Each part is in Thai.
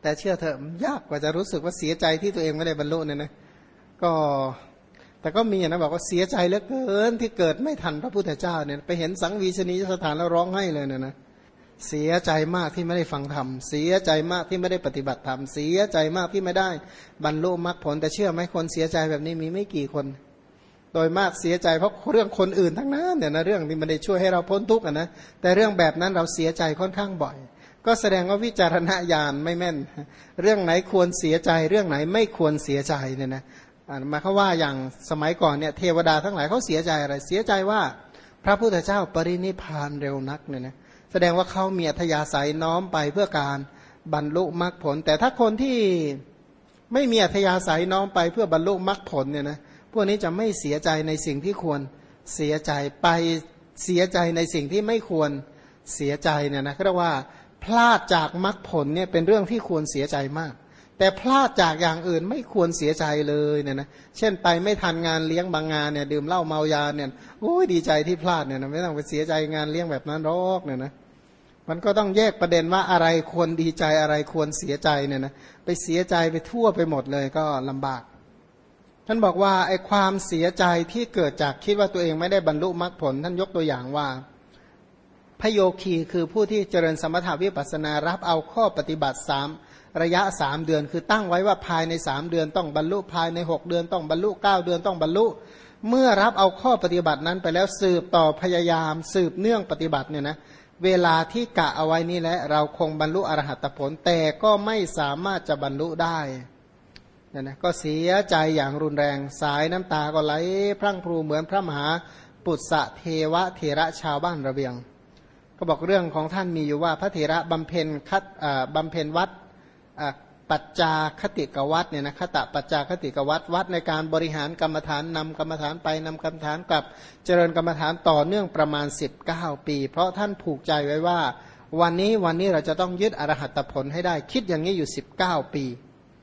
แต่เชื่อเถอะยากกว่าจะรู้สึกว่าเสียใจที่ตัวเองไม่ได้บรรลุเนี่ยนะก็แต่ก็มีนะบอกว่าเสียใจเหลือเกินที่เกิดไม่ทันพระพุทธเจ้าเนี่ยไปเห็นสังวีชนียสถานแล้วร้องไห้เลยเนี่ยนะเสียใจมากที่ไม่ได้ฟังธรรมเสียใจมากที่ไม่ได้ปฏิบัติธรรมเสียใจมากที่ไม่ได้บรรลุมรรคผลแต่เชื่อไหมคนเสียใจแบบนี้มีไม่กี่คนโดยมากเสียใจเพราะเรื่องคนอื่นทั้งนั้นเนี่ยนะเรื่องที่มันได้ช่วยให้เราพ้นทุกข์นะแต่เรื่องแบบนั้นเราเสียใจค่อนข้างบ่อยก็แสดงว่าวิจารณญาณไม่แม่นเรื่องไหนควรเสียใจเรื่องไหนไม่ควรเสียใจเนี่ยนะมาเขาว่าอย่างสมัยก่อนเนี่ยเทวดาทั้งหลายเขาเสียใจอะไรเสียใจว่าพระพุทธเจ้าปรินิพพานเร็วนักเนี่ยนะแสดงว่าเขามีอัธยาศัยน้อมไปเพื่อการบรรลุมรรคผลแต่ถ้าคนที่ไม่มีอัธยาศัยน้อมไปเพื่อบรรลุมรรคผลเนี่ยนะพวกนี้จะไม่เสียใจในสิ่งที่ควรเสียใจไปเสียใจในสิ่งที่ไม่ควรเสียใจเนี่ยนะเรียกว่าพลาดจากมรรคผลเนี่ยเป็นเรื่องที่ควรเสียใจมากแต่พลาดจากอย่างอื่นไม่ควรเสียใจเลยเนี่ยนะเช่นไปไม่ทันงานเลี้ยงบางงานเนี่ยดื่มเหล้าเมายาเนี่ยโอ้ยดีใจที่พลาดเนี่ยนะไม่ต้องไปเสียใจงานเลี้ยงแบบนั้นหรอกเนี่ยนะมันก็ต้องแยกประเด็นว่าอะไรควรดีใจอะไรควรเสียใจเนี่ยนะไปเสียใจไปทั่วไปหมดเลยก็ลำบากท่านบอกว่าไอ้ความเสียใจที่เกิดจากคิดว่าตัวเองไม่ได้บรรลุมรรคผลท่านยกตัวอย่างว่าพระโยคีคือผู้ที่เจริญสมถาวิปัสสนารับเอาข้อปฏิบัติระยะ3 เดือนคือตั้งไว้ว่าภายใน3 เดือนต้องบรรลุภายใน6 เดือนต้องบรรลุ9 เดือนต้องบรรลุเมื่อรับเอาข้อปฏิบัตินั้นไปแล้วสืบต่อพยายามสืบเนื่องปฏิบัติเนี่ยนะเวลาที่กะเอาไว้นี่แหละเราคงบรรลุอรหัตผลแต่ก็ไม่สามารถจะบรรลุได้เนี่ยนะก็เสียใจอย่างรุนแรงสายน้ำตาก็ไหลพรั่งพรูเหมือนพระมหาปุษสเทวเถระชาวบ้านระเบียงก็บอกเรื่องของท่านมีอยู่ว่าพระเถระบำเพ็ญวัดปัจจาคติกวัดเนี่ยนะคตปัจจาคติกวัดวัดในการบริหารกรรมฐานนำกรรมฐานไปนำกรรมฐานกลับเจริญกรรมฐานต่อเนื่องประมาณ19 ปีเพราะท่านผูกใจไว้ว่าวันนี้เราจะต้องยึดอรหัตผลให้ได้คิดอย่างนี้อยู่19 ปี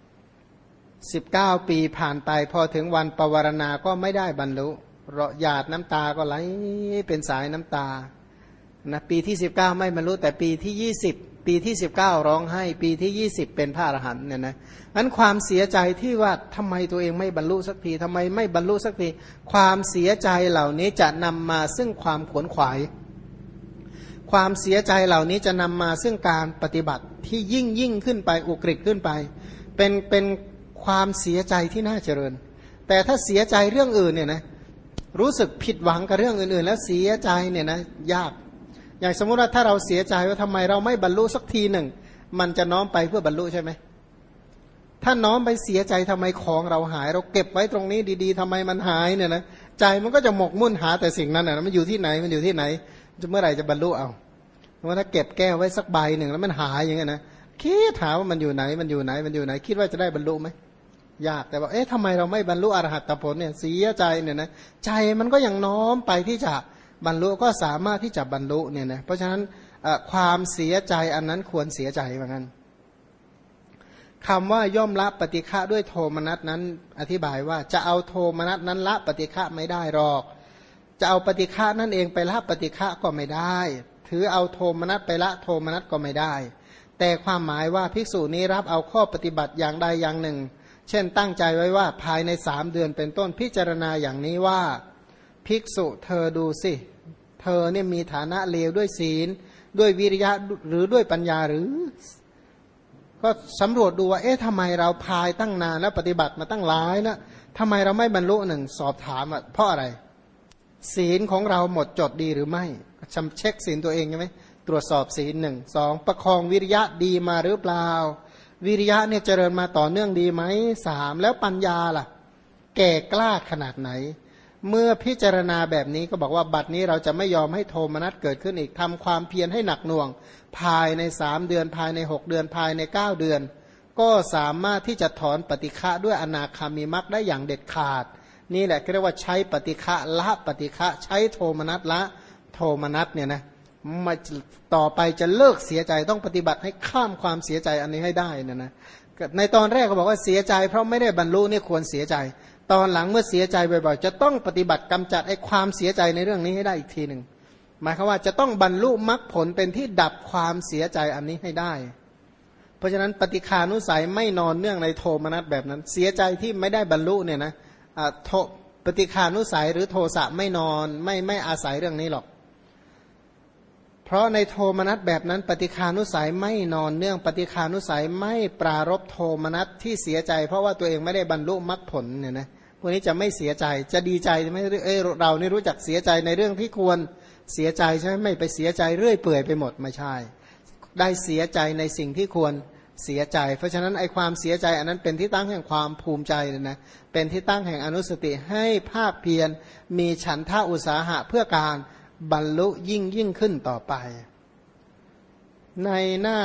19 ปีผ่านไปพอถึงวันปวารณาก็ไม่ได้บรรลุหยาดน้ำตาก็ไหลเป็นสายน้ำตานะปีที่19ไม่บรรลุแต่ปีที่20ปีที่19ร้องไห้ปีที่20เป็นพระอรหันต์เนี่ยนะนั้นความเสียใจที่ว่าทำไมตัวเองไม่บรรลุสักทีทำไมไม่บรรลุสักทีความเสียใจเหล่านี้จะนำมาซึ่งความขวนขวายความเสียใจเหล่านี้จะนำมาซึ่งการปฏิบัติที่ยิ่งขึ้นไปอุกฤษขึ้นไปเป็นความเสียใจที่น่าเจริญแต่ถ้าเสียใจเรื่องอื่นเนี่ยนะรู้สึกผิดหวังกับเรื่องอื่นๆแล้วเสียใจเนี่ยนะยากอย่างสมมุติว่าถ้าเราเสียใจว่าทำไมเราไม่บรรลุสักทีหนึ่งมันจะน้อมไปเพื่อบรรลุใช่ไหมถ้าน้อมไปเสียใจทำไมของเราหายเราเก็บไว้ตรงนี้ดีๆทำไมมันหายเนี่ยนะใจมันก็จะหมกมุ่นหาแต่สิ่งนั้นนะมันอยู่ที่ไหนมันอยู่ที่ไหนจะเมื่อไหร่จะบรรลุเอาว่าถ้าเก็บแก้วไว้สักใบหนึ่งแล้วมันหายอย่างเงี้ยนะคิดหาว่ามันอยู่ไหนมันอยู่ไหนมันอยู่ไหนคิดว่าจะได้บรรลุไหมยากแต่ว่าเอ๊ะทำไมเราไม่บรรลุอรหัตผลเนี่ยเสียใจเนี่ยนะใจมันก็ยังน้อมไปที่จะบรรลุก็สามารถที่จะบรรลุเนี่ยนะเพราะฉะนั้นความเสียใจอันนั้นควรเสียใจเหมือนกันคำว่าย่อมละปฏิฆะด้วยโทมนัสนั้นอธิบายว่าจะเอาโทมนัสนั้นละปฏิฆะไม่ได้หรอกจะเอาปฏิฆะนั่นเองไปละปฏิฆะก็ไม่ได้ถือเอาโทมนัสไปละโทมนัสก็ไม่ได้แต่ความหมายว่าภิกษุนี้รับเอาข้อปฏิบัติอย่างใดอย่างหนึ่งเช่นตั้งใจไว้ว่าภายใน3 เดือนเป็นต้นพิจารณาอย่างนี้ว่าภิกษุเธอดูสิเธอเนี่ยมีฐานะเลวด้วยศีลด้วยวิริยะหรือด้วยปัญญาหรือก็สำรวจดูว่าเอ๊ะทำไมเราพายตั้งนานแล้วปฏิบัติมาตั้งหลายแล้วทำไมเราไม่บรรลุหนึ่งสอบถามอ่ะเพราะอะไรศีลของเราหมดจดดีหรือไม่เช็คศีลตัวเองใช่ไหมตรวจสอบศีล1 2ประคองวิริยะดีมาหรือเปล่าวิริยะเนี่ยเจริญมาต่อเนื่องดีไหม3แล้วปัญญาล่ะแก่กล้าขนาดไหนเมื่อพิจารณาแบบนี้ก็บอกว่าบัดนี้เราจะไม่ยอมให้โทมนัสเกิดขึ้นอีกทำความเพียรให้หนักหน่วงภายใน3 เดือนภายใน6 เดือนภายใน9 เดือนก็สามารถที่จะถอนปฏิฆะด้วยอนาคามิมรรคได้อย่างเด็ดขาดนี่แหละเรียกว่าใช้ปฏิฆะละปฏิฆะใช้โทมนัสละโทมนัสเนี่ยนะมาต่อไปจะเลิกเสียใจต้องปฏิบัติให้ข้ามความเสียใจอันนี้ให้ได้นะในตอนแรกก็บอกว่าเสียใจเพราะไม่ได้บรรลุนี่ควรเสียใจตอนหลังเมื่อเสียใจบ่อยๆจะต้องปฏิบัติกำจัดไอ้ความเสียใจในเรื่องนี้ให้ได้อีกทีหนึ่งหมายความว่าจะต้องบรรลุมรรคผลเป็นที่ดับความเสียใจอันนี้ให้ได้เพราะฉะนั้นปฏิฆานุสัยไม่นอนเนื่องในโทมนัสแบบนั้นเสียใจที่ไม่ได้บรรลุเนี่ยนะปฏิฆานุสัยหรือโทสะไม่นอนไม่อาศัยเรื่องนี้หรอกเพราะในโทมนัสแบบนั้นปฏิฆานุสัยไม่นอนเนื่องปฏิฆานุสัยไม่ปรารภโทมนัสที่เสียใจเพราะว่าตัวเองไม่ได้บรรลุมรรคผลเนี่ยนะพวกนี้จะไม่เสียใจจะดีใจไม่เรานี่รู้จักเสียใจในเรื่องที่ควรเสียใจใช่ไหมไม่ไปเสียใจเรื่อยเปื่อยไปหมดไม่ใช่ได้เสียใจในสิ่งที่ควรเสียใจเพราะฉะนั้นไอความเสียใจอันนั้นเป็นที่ตั้งแห่งความภูมิใจเลยนะเป็นที่ตั้งแห่งอนุสติให้ภาคเพียรมีฉันทะอุตสาหะเพื่อการบรรลุยิ่งขึ้นต่อไปในหน้า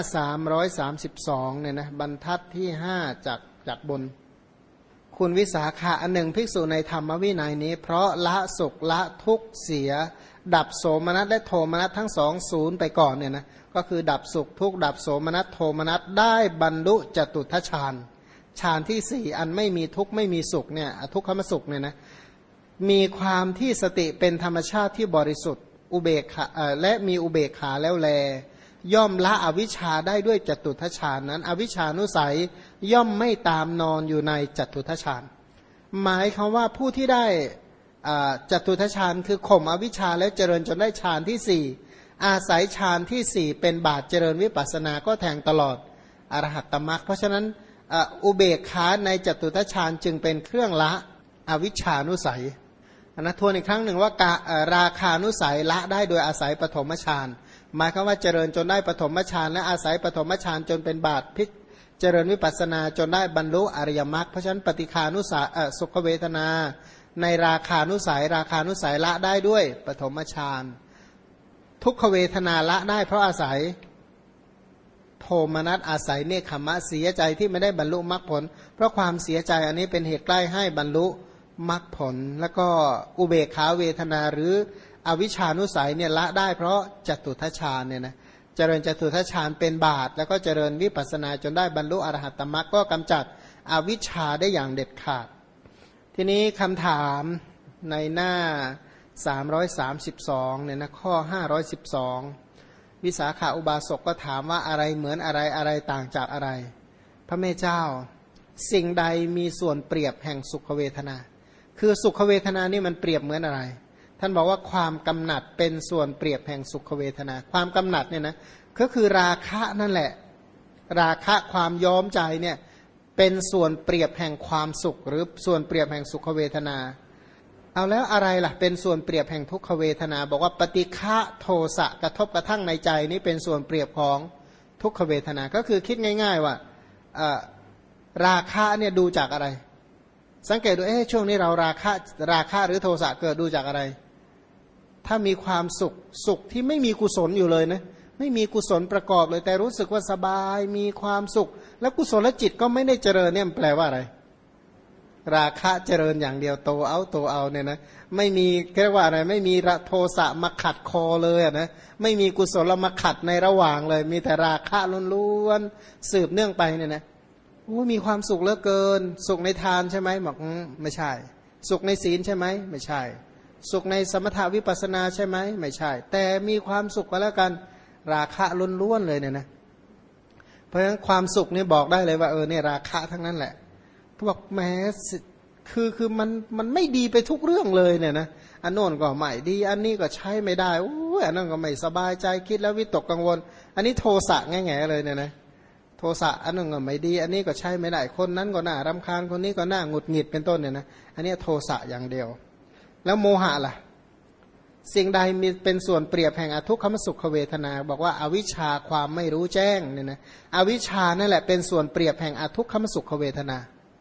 332เนี่ยนะบรรทัดที่5จากบนคุณวิสาขะอันหนึ่งภิกษุในธรรมวินัยนี้เพราะละสุขละทุกข์เสียดับโสมนัสและโทมนัสทั้งสองศูนย์ไปก่อนเนี่ยนะก็คือดับสุขทุกข์ดับโสมนัสโทมนัสได้บรรลุจตุทัชฌานฌานที่สี่อันไม่มีทุกข์ไม่มีสุขเนี่ยทุกขมสุขเนี่ยนะมีความที่สติเป็นธรรมชาติที่บริสุทธิ์อุเบกขาและมีอุเบกขาแล้วแลย่อมละอวิชชาได้ด้วยจตุทัชฌานนั้นอวิชชานุสัยย่อมไม่ตามนอนอยู่ในจตุทัชฌานหมายคำว่าผู้ที่ได้จตุทัชฌานคือข่มอวิชชาแล้วเจริญจนได้ฌานที่สี่อาศัยฌานที่สี่เป็นบาตเจริญวิปัสสนาก็แทงตลอดอรหัตตมรรคเพราะฉะนั้นอุเบกขาในจตุทัชฌานจึงเป็นเครื่องละอวิชชานุสัยนะทวนอีกครั้งหนึ่งว่าราคานุสัยละได้โดยอาศัยปฐมฌานหมายความว่าเจริญจนได้ปฐมฌานและอาศัยปฐมฌานจนเป็นบาตพิเจริญวิปัสสนาจนได้บรรลุอริยมรรคเพราะฉะนั้นปฏิฆานุสัยสุขเวทนาในราคานุสัยละได้ด้วยปฐมฌานทุกขเวทนาละได้เพราะอาศัยโทมนัสอาศัยเนคขมะเสียใจที่ไม่ได้บรรลุมรรคผลเพราะความเสียใจอันนี้เป็นเหตุใกล้ให้บรรลุมรรคผลแล้วก็อุเบกขาเวทนาหรืออวิชชานุสัยเนี่ยละได้เพราะจตุทัชฌานเนี่ยนะเจริญจตุทัชฌานเป็นบาตแล้วก็เจริญวิปัสสนาจนได้บรรลุอรหัตตมรรคก็กำจัดอวิชชาได้อย่างเด็ดขาดทีนี้คำถามในหน้า332เนี่ยนะข้อ512วิสาขาอุบาสกก็ถามว่าอะไรเหมือนอะไรอะไรต่างจากอะไรพระแม่เจ้าสิ่งใดมีส่วนเปรียบแห่งสุขเวทนาคือสุขเวทนานี่มันเปรียบเหมือนอะไรท่านบอกว่าความกำหนัดเป็นส่วนเปรียบแห่งสุขเวทนาความกำหนัดเนี่ยนะก็คือราคะนั่นแหละราคะความย้อมใจเนี่ยเป็นส่วนเปรียบแห่งความสุขหรือส่วนเปรียบแห่งสุขเวทนาเอาแล้วอะไรล่ะเป็นส่วนเปรียบแห่งทุกขเวทนาบอกว่าปฏิฆะโทสะกระทบกระทั่งในใจนี้เป็นส่วนเปรียบของทุกขเวทนาก็คือคิดง่ายๆว่าราคะเนี่ยดูจากอะไรสังเกตดูช่วงนี้เราราคะหรือโทสะเกิดดูจากอะไรถ้ามีความสุขที่ไม่มีกุศลอยู่เลยนะไม่มีกุศลประกอบเลยแต่รู้สึกว่าสบายมีความสุขแล้วกุศลจิตก็ไม่ได้เจริญเนี่ยแปลว่าอะไรราคะเจริญอย่างเดียวโตเอาเนี่ยนะไม่มีเรียกว่าอะไรไม่มีโทสะมาขัดคอเลยนะไม่มีกุศลมาขัดในระหว่างเลยมีแต่ราคะล้วนๆสืบเนื่องไปเนี่ยนะมีความสุขเหลือเกินสุขในทานใช่ไหมบอกไม่ใช่สุขในศีลใช่ไหมไม่ใช่สุขในสมถาวิปัสสนาใช่ไหมไม่ใช่แต่มีความสุขก็แล้วกันราคะล้วนๆเลยเนี่ยนะเพราะฉะนั้นความสุขนี่บอกได้เลยว่าเนี่ยราคะทั้งนั้นแหละเขาบอกแม้คือมันไม่ดีไปทุกเรื่องเลยเนี่ยนะอันโน้นก็ไม่ดีอันนี้ก็ใช้ไม่ได้อันนั้นก็ไม่สบายใจคิดแล้ววิตกกังวลอันนี้โทสะแง่ๆเลยเนี่ยนะโทสะอันนั้นก็ไม่ดีอันนี้ก็ใช้ไม่ได้คนนั้นก็น่ารำคาญคนนี้ก็น่าหงุดหงิดเป็นต้นเนี่ยนะอันนี้โทสะอย่างเดียวแล้วโมหะล่ะสิ่งใดมีเป็นส่วนเปรียบแห่งอทุกขมสุขเวทนาบอกว่าอวิชชาความไม่รู้แจ้งเนี่ยนะอวิชชานั่นแหละเป็นส่วนเปรียบแห่งอทุกขมสุขเวทนา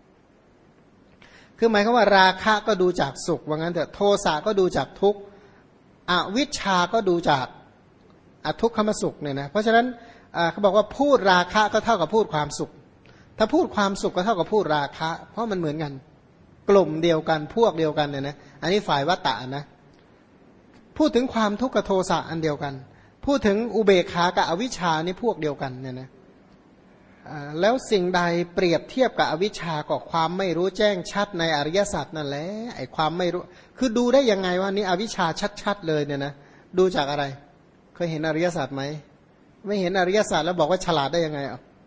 คือหมายความว่าราคะก็ดูจากสุขว่างั้นเถอะโทสะก็ดูจากทุกข์อวิชชาก็ดูจากอทุกขมสุขเนี่ยนะเพราะฉะนั้นเขาบอกว่าพูดราคะก็เท่ากับพูดความสุขถ้าพูดความสุขก็เท่ากับพูดราคะเพราะมันเหมือนกันกลุ่มเดียวกันพวกเดียวกันเนี่ยนะอันนี้ฝ่ายวัตตะนะพูดถึงความทุกข์กับโทสะอันเดียวกันพูดถึงอุเบกขากับอวิชชานี่พวกเดียวกันเนี่ยนะแล้วสิ่งใดเปรียบเทียบกับอวิชชากับความไม่รู้แจ้งชัดในอริยสัจนั่นแหละไอ้ความไม่รู้คือดูได้ยังไงว่านี่อวิชชาชัดๆเลยเนี่ยนะดูจากอะไรเคยเห็นอริยสัจไหมไม่เห็นอริยสัจแล้วบอกว่าฉลาดได้ยังไง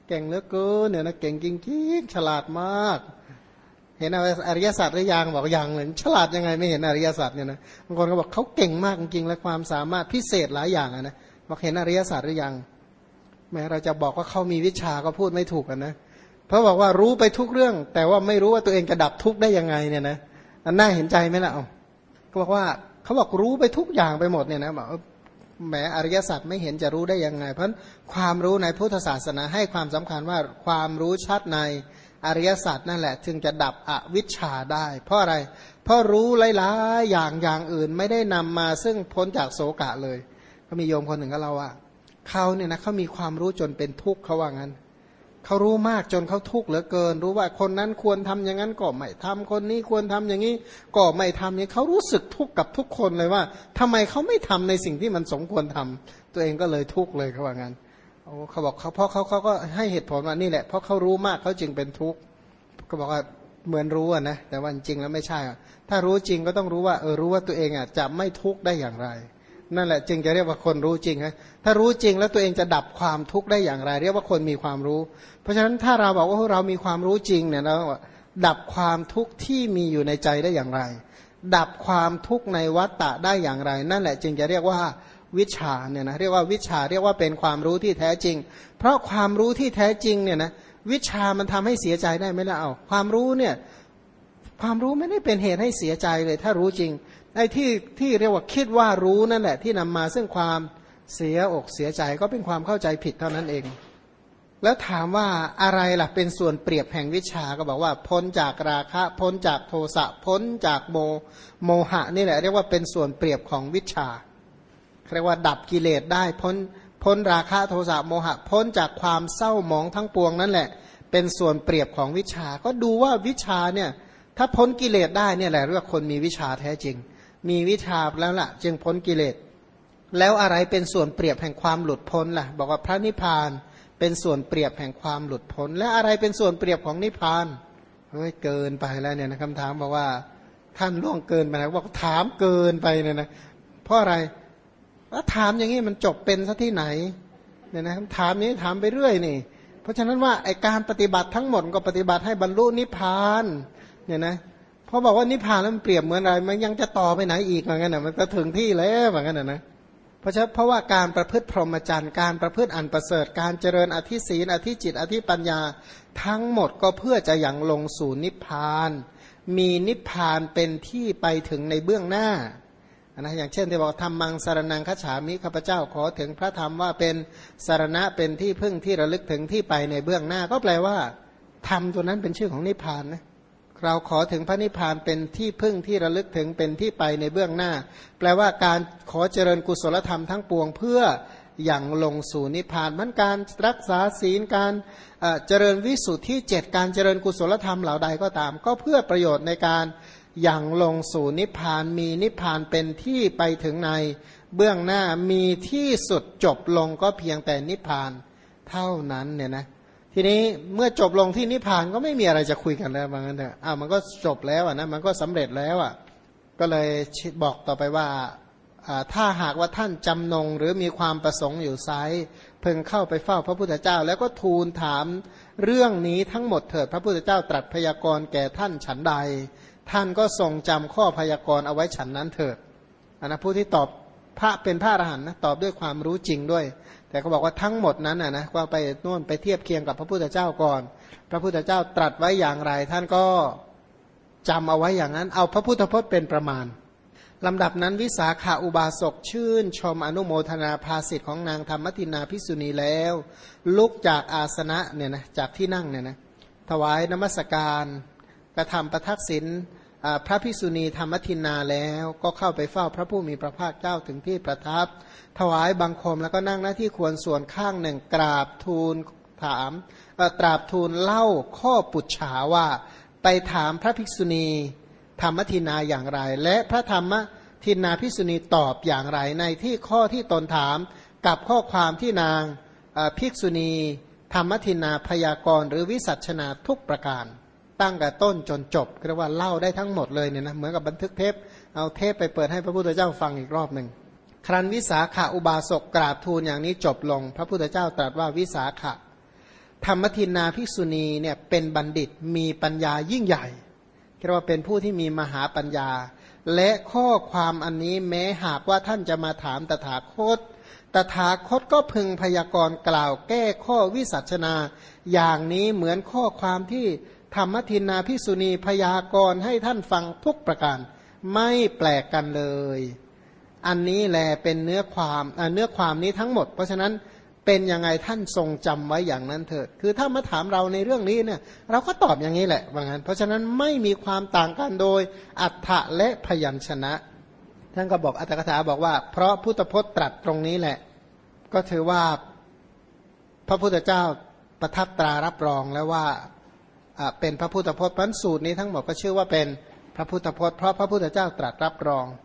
เก่งเหลือเกินเนี่ยนะเก่งจริงๆฉลาดมากเห็นอริยสัจหรือยังบอกยังเลยฉลาดยังไงไม่เห็นอริยสัจเนี่ยนะบางคนก็บอกเขาเก่งมากจริงๆและความสามารถพิเศษหลายอย่างนะบอกเห็นอริยสัจหรือยังแม้เราจะบอกว่าเขามีวิชาก็พูดไม่ถูกนะเพราะบอกว่ารู้ไปทุกเรื่องแต่ว่าไม่รู้ว่าตัวเองจะดับทุกข์ได้ยังไงเนี่ยนะอันน่าเห็นใจไหมล่ะเขาบอกว่าเขาบอกรู้ไปทุกอย่างไปหมดเนี่ยนะบอกแหมอริยสัจไม่เห็นจะรู้ได้ยังไงเพราะความรู้ในพุทธศาสนาให้ความสำคัญว่าความรู้ชัดในอริยสัจนั่นแหละจึงจะดับอวิชชาได้เพราะอะไรเพราะรู้หลายๆอย่างอื่นไม่ได้นำมาซึ่งพ้นจากโศกะเลยก็มีโยมคนหนึ่งก็เล่าว่าเขาเนี่ยนะเขามีความรู้จนเป็นทุกข์เขาว่างั้นเขารู้มากจนเขาทุกข์เหลือเกินรู้ว่าคนนั้นควรทำอย่างนั้นก็ไม่ทำคนนี้ควรทำอย่างนี้ก็ไม่ทำอย่างเขารู้สึกทุกข์กับทุกคนเลยว่าทำไมเขาไม่ทำในสิ่งที่มันสมควรทำตัวเองก็เลยทุกข์เลยเขาว่างั้นเขาบอกเขาเพราะเขาก็ให้เหตุผลว่านี่แหละเพราะเขารู้มากเขาจึงเป็นทุกข์ก็บอกว่าเหมือนรู้นะแต่ว่าจริงแล้วไม่ใช่ถ้ารู้จริงก็ต้องรู้ว่ารู้ว่าตัวเองจะไม่ทุกข์ได้อย่างไรนั่นแหละจึงจะเรียกว่าคนรู้จริงนะถ้ารู้จริงแล้วตัวเองจะดับความทุกข์ได้อย่างไรเรียกว่าคนมีความรู้เพราะฉะนั้นถ้าเราบอกว่าเรามีความรู้จริงเนี่ยเราดับความทุกข์ที่มีอยู่ในใจได้อย่างไรดับความทุกข์ในวัฏฏะได้อย่างไรนั่นแหละจึงจะเรียกว่าวิชาเนี่ยนะเรียกว่าวิชาเรียกว่าเป็นความรู้ที่แท้จริงเพราะความรู้ที่แท้จริงเนี่ยนะวิชามันทำให้เสียใจได้ไหมล่ะความรู้เนี่ยความรู้ไม่ได้เป็นเหตุให้เสียใจเลยถ้ารู้จริงไอ้ที่เรียกว่าคิดว่ารู้นั่นแหละที่นำมาซึ่งความเสียอกเสียใจก็เป็นความเข้าใจผิดเท่านั้นเองแล้วถามว่าอะไรล่ะเป็นส่วนเปรียบแห่งวิชาก็บอกว่าพ้นจากราคะพ้นจากโทสะพ้นจากโมหะนี่แหละเรียกว่าเป็นส่วนเปรียบของวิชาเรียกว่าดับกิเลสได้พ้นราคะโทสะโมหะพ้นจากความเศร้าหมองทั้งปวงนั่นแหละเป็นส่วนเปรียบของวิชาก็ดูว่าวิชาเนี่ยถ้าพ้นกิเลสได้เนี่ยแหละเรียกว่าคนมีวิชาแท้จริงมีวิชาแล้วล่ะจึงพ้นกิเลสแล้วอะไรเป็นส่วนเปรียบแห่งความหลุดพ้นล่ะบอกว่าพระนิพพานเป็นส่วนเปรียบแห่งความหลุดพ้นและอะไรเป็นส่วนเปรียบของนิพพานเฮ้ยเกินไปแล้วเนี่ยนะคำถามบอกว่าท่านล่วงเกินไปแล้วบอกถามเกินไปเนี่ยนะเพราะอะไรแล้วถามอย่างนี้มันจบเป็นซะที่ไหนเนี่ยนะถามนี้ถามไปเรื่อยนี่เพราะฉะนั้นว่าไอการปฏิบัติทั้งหมดก็ปฏิบัติให้บรรลุนิพพานเนี่ยนะพอบอกว่านิพพานแล้วมันเปรียบเหมือนอะไรมันยังจะต่อไปไหนอีกเหมือนกันนะมันก็ถึงที่แล้วเหมือนกันนะเพราะว่าการประพฤติพรหมจรรย์การประพฤติอันประเสริฐการเจริญอธิศีลอธิจิตอธิปัญญาทั้งหมดก็เพื่อจะยังลงสู่นิพพานมีนิพพานเป็นที่ไปถึงในเบื้องหน้านะอย่างเช่นที่บอกธรรมังสารนังคัจฉามิข้าพเจ้าขอถึงพระธรรมว่าเป็นสารณะเป็นที่พึ่งที่ระลึกถึงที่ไปในเบื้องหน้าก็แปลว่าธรรมตัวนั้นเป็นชื่อของนิพพานนะเราขอถึงพระนิพพานเป็นที่พึ่งที่ระลึกถึงเป็นที่ไปในเบื้องหน้าแปลว่าการขอเจริญกุศลธรรมทั้งปวงเพื่ออย่างลงสู่นิพพานมันการรักษาศีลการเจริญวิสุทธิ7การเจริญกุศลธรรมเหล่าใดก็ตามก็เพื่อประโยชน์ในการอย่างลงสู่นิพพานมีนิพพานเป็นที่ไปถึงในเบื้องหน้ามีที่สุดจบลงก็เพียงแต่นิพพานเท่านั้นเนี่ยนะทีนี้เมื่อจบลงที่นิพพานก็ไม่มีอะไรจะคุยกันแล้วว่างั้นเถอะมันก็จบแล้วนะมันก็สำเร็จแล้วก็เลยบอกต่อไปว่าถ้าหากว่าท่านจำนงหรือมีความประสงค์อยู่ไซร้เพิ่งเข้าไปเฝ้าพระพุทธเจ้าแล้วก็ทูลถามเรื่องนี้ทั้งหมดเถิดพระพุทธเจ้าตรัสพยากรณ์แก่ท่านฉันใดท่านก็ทรงจำข้อพยากรณ์เอาไว้ฉันนั้นเถิดนะผู้ที่ตอบพระเป็นพระอรหันต์นะตอบด้วยความรู้จริงด้วยแต่เขาบอกว่าทั้งหมดนั้นนะว่าไปโน่นไปเทียบเคียงกับพระพุทธเจ้าก่อนพระพุทธเจ้าตรัสไว้อย่างไรท่านก็จำเอาไว้อย่างนั้นเอาพระพุทธพจน์เป็นประมาณลำดับนั้นวิสาขาอุบาสกชื่นชมอนุโมทนาภาสิทธิ์ของนางธรรมทินาภิกษุณีแล้วลุกจากอาสนะเนี่ยนะจากที่นั่งเนี่ยนะถวายนมัสการกระทำประทักษิณพระภิกษุณีธรรมทินาแล้วก็เข้าไปเฝ้าพระผู้มีพระภาคเจ้าถึงที่ประทับถวายบังคมแล้วก็นั่งหน้าที่ควรส่วนข้างหนึ่งกราบทูลถามตราบทูลเล่าข้อปุจฉาว่าไปถามพระภิกษุณีธรรมทินาอย่างไรและพระธรรมทินาภิกษุณีตอบอย่างไรในที่ข้อที่ตนถามกับข้อความที่นางภิกษุณีธรรมทินาพยากรณ์หรือวิสัชนาทุกประการตั้งแต่ต้นจนจบเรียกว่าเล่าได้ทั้งหมดเลยเนี่ยนะเหมือนกับบันทึกเทปเอาเทปไปเปิดให้พระพุทธเจ้าฟังอีกรอบหนึ่งครั้นวิสาขาอุบาสกกราบทูลอย่างนี้จบลงพระพุทธเจ้าตรัสว่าวิสาขะธรรมทินนาภิกษุณีเนี่ยเป็นบัณฑิตมีปัญญายิ่งใหญ่เรียกว่าเป็นผู้ที่มีมหาปัญญาและข้อความอันนี้แม้หากว่าท่านจะมาถามตถาคตตถาคตก็พึงพยากรณ์กล่าวแก้ข้อวิสัชนาอย่างนี้เหมือนข้อความที่ธรรมทินนาภิกษุณีพยากรณ์ให้ท่านฟังทุกประการไม่แปลกกันเลยอันนี้แหละเป็นเนื้อความนี้ทั้งหมดเพราะฉะนั้นเป็นยังไงท่านทรงจำไว้อย่างนั้นเถิดคือถ้ามาถามเราในเรื่องนี้เนี่ยเราก็ตอบอย่างนี้แหละว่างั้นเพราะฉะนั้นไม่มีความต่างกันโดยอัฏฐะและพยัญชนะท่านก็บอกอัตถกถาบอกว่าเพราะพุทธพจน์ตรัสตรงนี้แหละก็ถือว่าพระพุทธเจ้าประทับตรารับรองแล้วว่าเป็นพระพุทธพจน์เพราะสูตรนี้ทั้งหมดก็ชื่อว่าเป็นพระพุทธพจน์เพราะพระพุทธเจ้าตรัสรับรอง